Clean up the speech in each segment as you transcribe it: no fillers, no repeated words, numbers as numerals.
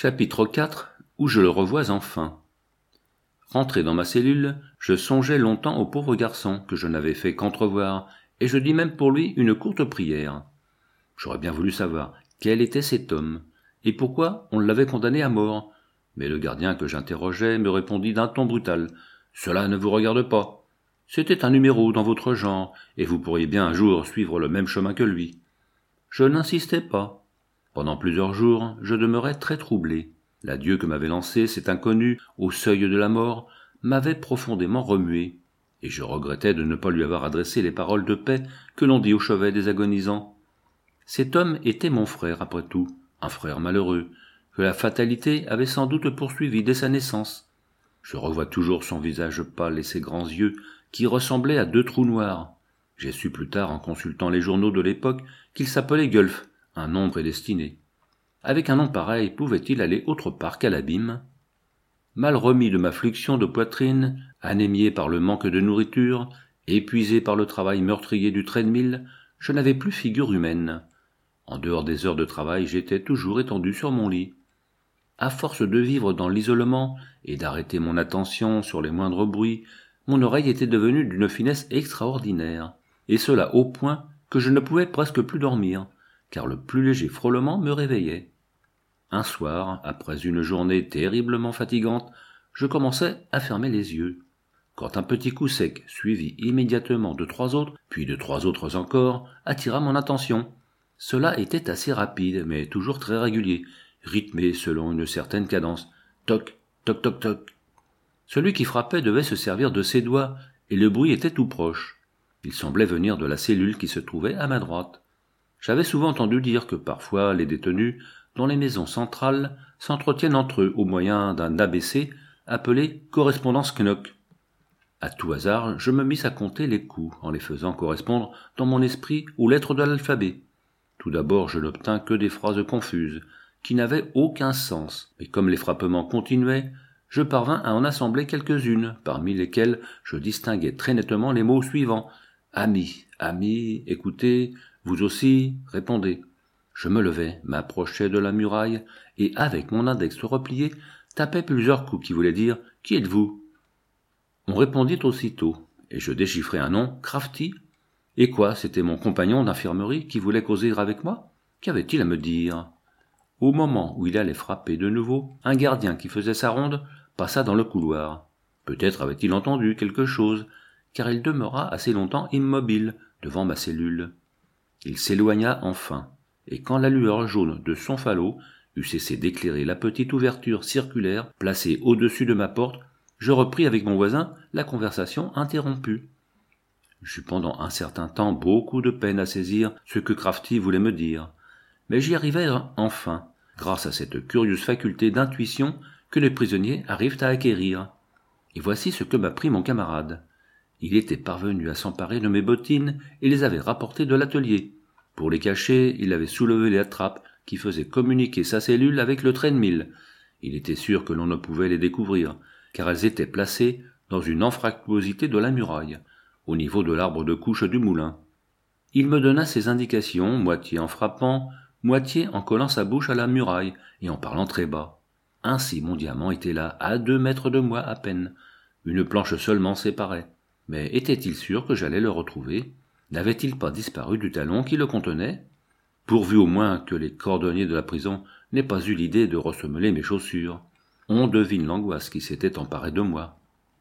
Chapitre 4, où je le revois enfin. Rentré dans ma cellule, je songeais longtemps au pauvre garçon que je n'avais fait qu'entrevoir, et je dis même pour lui une courte prière. J'aurais bien voulu savoir quel était cet homme, et pourquoi on l'avait condamné à mort, mais le gardien que j'interrogeais me répondit d'un ton brutal « Cela ne vous regarde pas. C'était un numéro dans votre genre, et vous pourriez bien un jour suivre le même chemin que lui. » Je n'insistais pas. Pendant plusieurs jours, je demeurais très troublé. L'adieu que m'avait lancé cet inconnu au seuil de la mort m'avait profondément remué, et je regrettais de ne pas lui avoir adressé les paroles de paix que l'on dit au chevet des agonisants. Cet homme était mon frère, après tout, un frère malheureux, que la fatalité avait sans doute poursuivi dès sa naissance. Je revois toujours son visage pâle et ses grands yeux qui ressemblaient à deux trous noirs. J'ai su plus tard, en consultant les journaux de l'époque, qu'il s'appelait Gulf, un nom prédestiné. Avec un nom pareil, pouvait-il aller autre part qu'à l'abîme? Mal remis de ma fluxion de poitrine, anémié par le manque de nourriture, épuisé par le travail meurtrier du treadmill, je n'avais plus figure humaine. En dehors des heures de travail, j'étais toujours étendu sur mon lit. À force de vivre dans l'isolement et d'arrêter mon attention sur les moindres bruits, mon oreille était devenue d'une finesse extraordinaire, et cela au point que je ne pouvais presque plus dormir, car le plus léger frôlement me réveillait. Un soir, après une journée terriblement fatigante, je commençai à fermer les yeux, quand un petit coup sec, suivi immédiatement de 3 autres, puis de 3 autres encore, attira mon attention. Cela était assez rapide, mais toujours très régulier, rythmé selon une certaine cadence. Toc, toc, toc, toc. Celui qui frappait devait se servir de ses doigts, et le bruit était tout proche. Il semblait venir de la cellule qui se trouvait à ma droite. J'avais souvent entendu dire que parfois les détenus, dans les maisons centrales, s'entretiennent entre eux au moyen d'un ABC appelé correspondance Knock. À tout hasard, je me mis à compter les coups en les faisant correspondre dans mon esprit aux lettres de l'alphabet. Tout d'abord, je n'obtins que des phrases confuses, qui n'avaient aucun sens, mais comme les frappements continuaient, je parvins à en assembler quelques-unes, parmi lesquelles je distinguai très nettement les mots suivants. Amis, amis, écoutez, vous aussi, répondez. Je me levai, m'approchai de la muraille, et avec mon index replié, tapai plusieurs coups qui voulaient dire « Qui êtes-vous » On répondit aussitôt, et je déchiffrai un nom, Crafty. Et quoi, c'était mon compagnon d'infirmerie qui voulait causer avec moi? Qu'avait-il à me dire? Au moment où il allait frapper de nouveau, un gardien qui faisait sa ronde passa dans le couloir. Peut-être avait-il entendu quelque chose, car il demeura assez longtemps immobile devant ma cellule. Il s'éloigna enfin, et quand la lueur jaune de son falot eut cessé d'éclairer la petite ouverture circulaire placée au-dessus de ma porte, je repris avec mon voisin la conversation interrompue. J'eus pendant un certain temps beaucoup de peine à saisir ce que Crafty voulait me dire, mais j'y arrivai enfin, grâce à cette curieuse faculté d'intuition que les prisonniers arrivent à acquérir. Et voici ce que m'apprit mon camarade. Il était parvenu à s'emparer de mes bottines et les avait rapportées de l'atelier. Pour les cacher, il avait soulevé les trappes qui faisaient communiquer sa cellule avec le treadmill. Il était sûr que l'on ne pouvait les découvrir, car elles étaient placées dans une anfractuosité de la muraille, au niveau de l'arbre de couche du moulin. Il me donna ses indications, moitié en frappant, moitié en collant sa bouche à la muraille et en parlant très bas. Ainsi mon diamant était là, à 2 mètres de moi à peine. Une planche seulement séparait. Mais était-il sûr que j'allais le retrouver? N'avait-il pas disparu du talon qui le contenait? Pourvu au moins que les cordonniers de la prison n'aient pas eu l'idée de ressemeler mes chaussures. On devine l'angoisse qui s'était emparée de moi.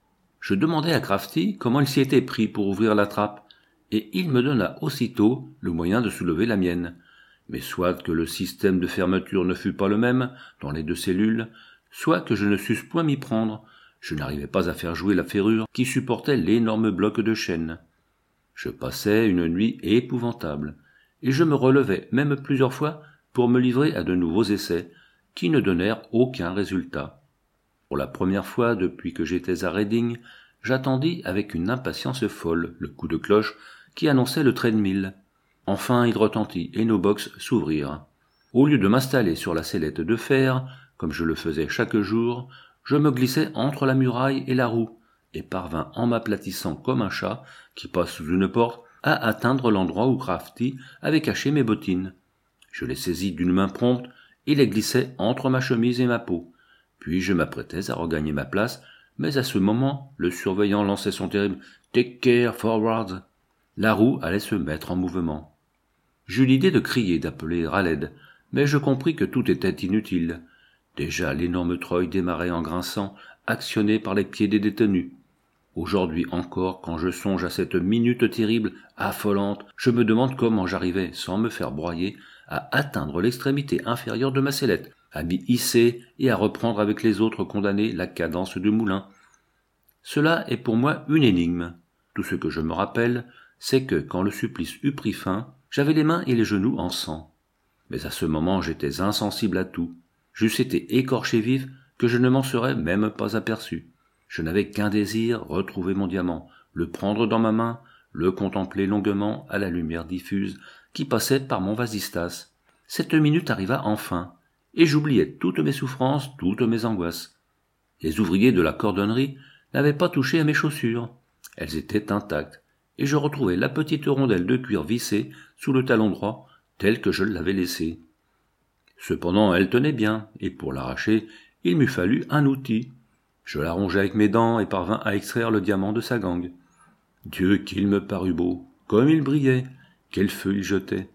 Je demandai à Crafty comment il s'y était pris pour ouvrir la trappe, et il me donna aussitôt le moyen de soulever la mienne. Mais soit que le système de fermeture ne fût pas le même dans les 2 cellules, soit que je ne susse point m'y prendre, je n'arrivais pas à faire jouer la ferrure qui supportait l'énorme bloc de chêne. Je passai une nuit épouvantable, et je me relevai même plusieurs fois pour me livrer à de nouveaux essais, qui ne donnèrent aucun résultat. Pour la première fois depuis que j'étais à Reading, j'attendis avec une impatience folle le coup de cloche qui annonçait le treadmill. Enfin il retentit et nos box s'ouvrirent. Au lieu de m'installer sur la sellette de fer, comme je le faisais chaque jour, je me glissai entre la muraille et la roue, et parvins en m'aplatissant comme un chat qui passe sous une porte à atteindre l'endroit où Crafty avait caché mes bottines. Je les saisis d'une main prompte Il les glissait entre ma chemise et ma peau. Puis je m'apprêtais à regagner ma place, mais à ce moment, le surveillant lançait son terrible « Take care, forward ». La roue allait se mettre en mouvement. J'eus l'idée de crier, d'appeler à l'aide, mais je compris que tout était inutile. Déjà l'énorme treuil démarrait en grinçant, actionné par les pieds des détenus. Aujourd'hui encore, quand je songe à cette minute terrible, affolante, je me demande comment j'arrivais, sans me faire broyer, à atteindre l'extrémité inférieure de ma sellette, à m'y hisser et à reprendre avec les autres condamnés la cadence du moulin. Cela est pour moi une énigme. Tout ce que je me rappelle, c'est que quand le supplice eut pris fin, j'avais les mains et les genoux en sang. Mais à ce moment j'étais insensible à tout. J'eusse été écorché vif que je ne m'en serais même pas aperçu. Je n'avais qu'un désir, retrouver mon diamant, le prendre dans ma main, le contempler longuement à la lumière diffuse qui passait par mon vasistas. Cette minute arriva enfin, et j'oubliais toutes mes souffrances, toutes mes angoisses. Les ouvriers de la cordonnerie n'avaient pas touché à mes chaussures. Elles étaient intactes, et je retrouvais la petite rondelle de cuir vissée sous le talon droit, telle que je l'avais laissée. Cependant, elle tenait bien, et pour l'arracher, il m'eût fallu un outil. Je la rongeai avec mes dents et parvins à extraire le diamant de sa gangue. Dieu qu'il me parut beau, comme il brillait, quel feu il jetait.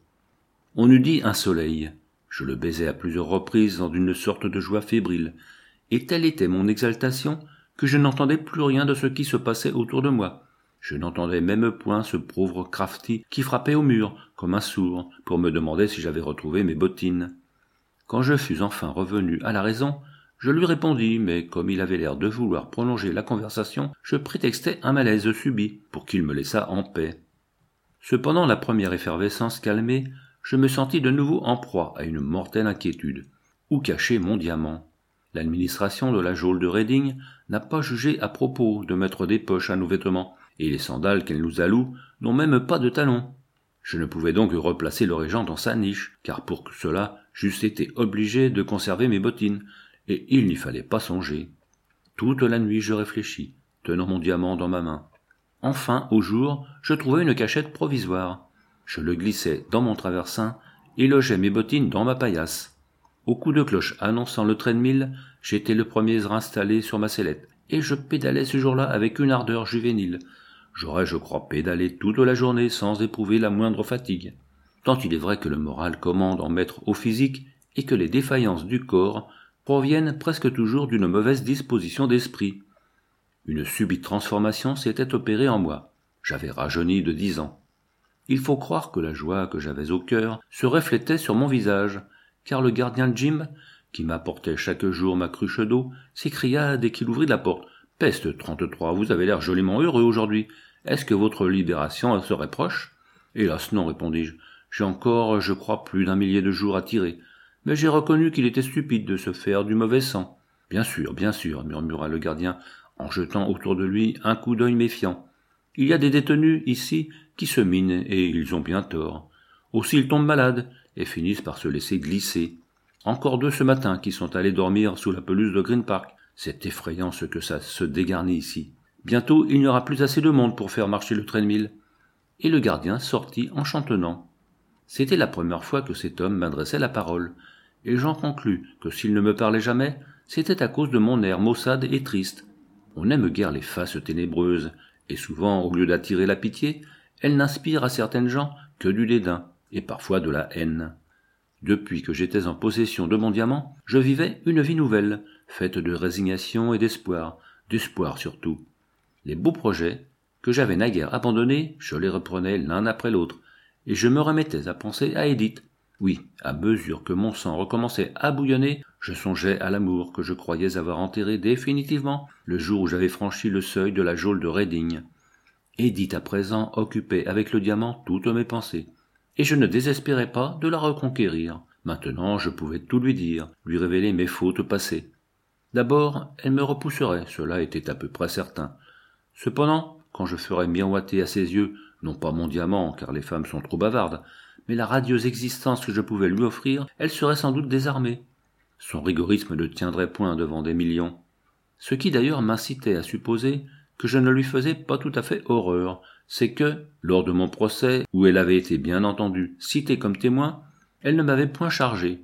On eût dit un soleil. Je le baisai à plusieurs reprises dans une sorte de joie fébrile, et telle était mon exaltation que je n'entendais plus rien de ce qui se passait autour de moi. Je n'entendais même point ce pauvre Crafty qui frappait au mur, comme un sourd, pour me demander si j'avais retrouvé mes bottines. Quand je fus enfin revenu à la raison, je lui répondis, mais comme il avait l'air de vouloir prolonger la conversation, je prétextai un malaise subit pour qu'il me laissât en paix. Cependant, la première effervescence calmée, je me sentis de nouveau en proie à une mortelle inquiétude. Où cacher mon diamant? L'administration de la geôle de Reading n'a pas jugé à propos de mettre des poches à nos vêtements, et les sandales qu'elle nous alloue n'ont même pas de talons. Je ne pouvais donc replacer le régent dans sa niche, car pour cela j'eusse été obligé de conserver mes bottines, et il n'y fallait pas songer. Toute la nuit je réfléchis, tenant mon diamant dans ma main. Enfin, au jour, je trouvai une cachette provisoire. Je le glissai dans mon traversin et logeai mes bottines dans ma paillasse. Au coup de cloche annonçant le train de mille, j'étais le premier installé sur ma sellette, et je pédalais ce jour-là avec une ardeur juvénile. J'aurais, je crois, pédalé toute la journée sans éprouver la moindre fatigue. Tant il est vrai que le moral commande en maître au physique et que les défaillances du corps proviennent presque toujours d'une mauvaise disposition d'esprit. Une subite transformation s'était opérée en moi. J'avais rajeuni de 10 ans. Il faut croire que la joie que j'avais au cœur se reflétait sur mon visage, car le gardien Jim, qui m'apportait chaque jour ma cruche d'eau, s'écria dès qu'il ouvrit la porte. « Peste 33, vous avez l'air joliment heureux aujourd'hui. Est-ce que votre libération serait proche ?»« Hélas non, répondis-je. J'ai encore, je crois, plus d'1 millier de jours à tirer. Mais j'ai reconnu qu'il était stupide de se faire du mauvais sang. »« bien sûr, murmura le gardien, en jetant autour de lui un coup d'œil méfiant. « Il y a des détenus, ici, qui se minent, et ils ont bien tort. Aussi ils tombent malades, et finissent par se laisser glisser. Encore 2 ce matin qui sont allés dormir sous la pelouse de Green Park. C'est effrayant ce que ça se dégarnit ici. Bientôt il n'y aura plus assez de monde pour faire marcher le train de mille. » Et le gardien sortit en chantonnant. C'était la première fois que cet homme m'adressait la parole, et j'en conclus que s'il ne me parlait jamais, c'était à cause de mon air maussade et triste. On n'aime guère les faces ténébreuses, et souvent, au lieu d'attirer la pitié, elles n'inspirent à certaines gens que du dédain, et parfois de la haine. Depuis que j'étais en possession de mon diamant, je vivais une vie nouvelle, faite de résignation et d'espoir surtout. Les beaux projets, que j'avais naguère abandonnés, je les reprenais l'un après l'autre, et je me remettais à penser à Edith. Oui, à mesure que mon sang recommençait à bouillonner, je songeais à l'amour que je croyais avoir enterré définitivement le jour où j'avais franchi le seuil de la geôle de Reading. Edith à présent occupait avec le diamant toutes mes pensées, et je ne désespérais pas de la reconquérir. Maintenant je pouvais tout lui dire, lui révéler mes fautes passées. D'abord, elle me repousserait, cela était à peu près certain. Cependant, quand je ferais miroiter à ses yeux, non pas mon diamant, car les femmes sont trop bavardes, mais la radieuse existence que je pouvais lui offrir, elle serait sans doute désarmée. Son rigorisme ne tiendrait point devant des millions. Ce qui d'ailleurs m'incitait à supposer que je ne lui faisais pas tout à fait horreur, c'est que, lors de mon procès, où elle avait été bien entendue, citée comme témoin, elle ne m'avait point chargé.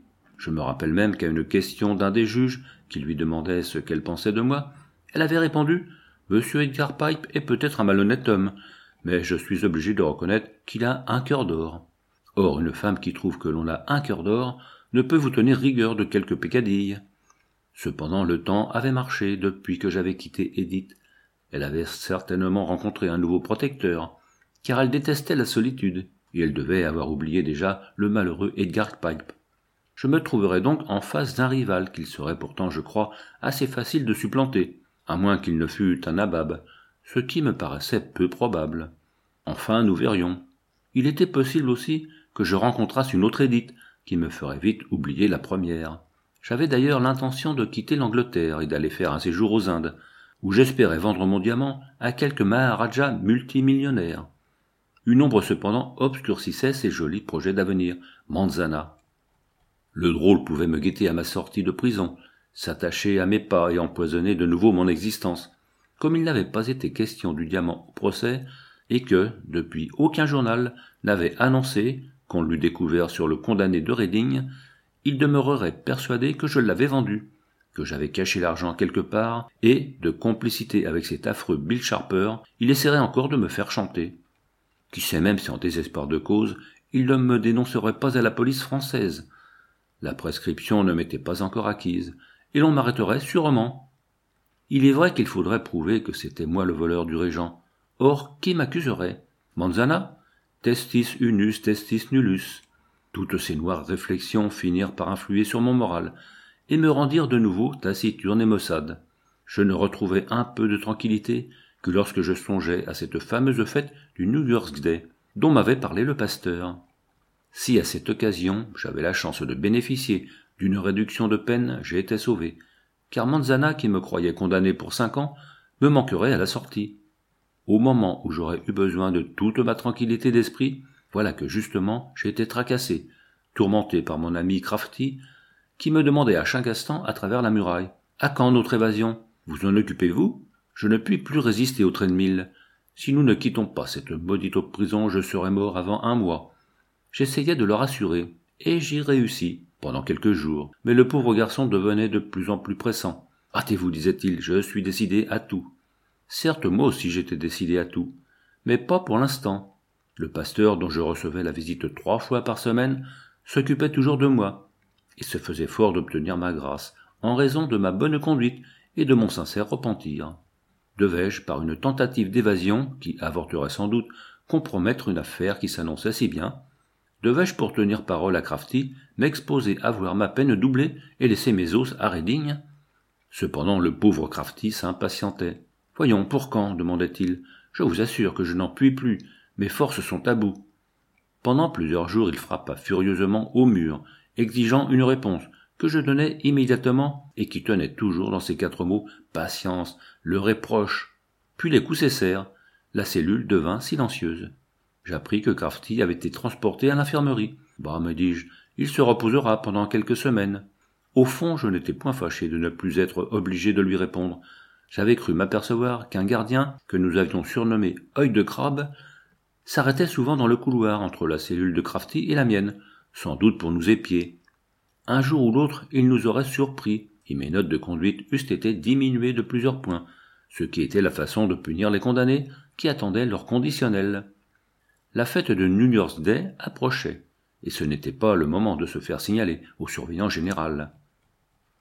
Je me rappelle même qu'à une question d'un des juges, qui lui demandait ce qu'elle pensait de moi, elle avait répondu « Monsieur Edgar Pipe est peut-être un malhonnête homme, mais je suis obligé de reconnaître qu'il a un cœur d'or. » Or, une femme qui trouve que l'on a un cœur d'or ne peut vous tenir rigueur de quelques peccadilles. Cependant, le temps avait marché depuis que j'avais quitté Edith. Elle avait certainement rencontré un nouveau protecteur, car elle détestait la solitude, et elle devait avoir oublié déjà le malheureux Edgar Pipe. Je me trouverais donc en face d'un rival qu'il serait pourtant, je crois, assez facile de supplanter, à moins qu'il ne fût un nabab, ce qui me paraissait peu probable. Enfin, nous verrions. Il était possible aussi que je rencontrasse une autre Édith, qui me ferait vite oublier la première. J'avais d'ailleurs l'intention de quitter l'Angleterre et d'aller faire un séjour aux Indes, où j'espérais vendre mon diamant à quelque maharaja multimillionnaire. Une ombre cependant obscurcissait ces jolis projets d'avenir, Manzana. Le drôle pouvait me guetter à ma sortie de prison, s'attacher à mes pas et empoisonner de nouveau mon existence. Comme il n'avait pas été question du diamant au procès, et que, depuis, aucun journal n'avait annoncé qu'on l'eût découvert sur le condamné de Reading, il demeurerait persuadé que je l'avais vendu, que j'avais caché l'argent quelque part, et, de complicité avec cet affreux Bill Sharper, il essaierait encore de me faire chanter. Qui sait même si en désespoir de cause, il ne me dénoncerait pas à la police française. La prescription ne m'était pas encore acquise, et l'on m'arrêterait sûrement. Il est vrai qu'il faudrait prouver que c'était moi le voleur du régent. Or, qui m'accuserait? Manzana? Testis unus, testis nullus. Toutes ces noires réflexions finirent par influer sur mon moral, et me rendirent de nouveau taciturne et maussade. Je ne retrouvai un peu de tranquillité que lorsque je songeais à cette fameuse fête du New Year's Day, dont m'avait parlé le pasteur. Si à cette occasion j'avais la chance de bénéficier d'une réduction de peine, j'ai été sauvé, car Manzana, qui me croyait condamné pour 5 ans, me manquerait à la sortie. Au moment où j'aurais eu besoin de toute ma tranquillité d'esprit, voilà que justement j'ai été tracassé, tourmenté par mon ami Crafty, qui me demandait à chaque instant à travers la muraille « À quand notre évasion? Vous en occupez-vous? Je ne puis plus résister au train de mille. Si nous ne quittons pas cette maudite prison, je serai mort avant 1 mois. » J'essayais de le rassurer, et j'y réussis, pendant quelques jours, mais le pauvre garçon devenait de plus en plus pressant. « Hâtez-vous, disait-il, je suis décidé à tout. » Certes, moi aussi j'étais décidé à tout, mais pas pour l'instant. Le pasteur, dont je recevais la visite 3 fois par semaine, s'occupait toujours de moi, et se faisait fort d'obtenir ma grâce, en raison de ma bonne conduite et de mon sincère repentir. Devais-je, par une tentative d'évasion, qui avorterait sans doute, compromettre une affaire qui s'annonçait si bien? Devais-je, pour tenir parole à Crafty, m'exposer à voir ma peine doublée et laisser mes os à Reading? Cependant, le pauvre Crafty s'impatientait. « Voyons, pour quand ?» demandait-il. « Je vous assure que je n'en puis plus, mes forces sont à bout. » Pendant plusieurs jours, il frappa furieusement au mur, exigeant une réponse, que je donnais immédiatement et qui tenait toujours dans ces 4 mots « patience », le reproche. Puis les coups cessèrent, la cellule devint silencieuse. J'appris que Crafty avait été transporté à l'infirmerie. « Bah, me dis-je, il se reposera pendant quelques semaines. » Au fond, je n'étais point fâché de ne plus être obligé de lui répondre. J'avais cru m'apercevoir qu'un gardien, que nous avions surnommé Œil de Crabe, s'arrêtait souvent dans le couloir entre la cellule de Crafty et la mienne, sans doute pour nous épier. Un jour ou l'autre, il nous aurait surpris, et mes notes de conduite eussent été diminuées de plusieurs points, ce qui était la façon de punir les condamnés qui attendaient leur conditionnel. La fête de New Year's Day approchait, et ce n'était pas le moment de se faire signaler au surveillant général.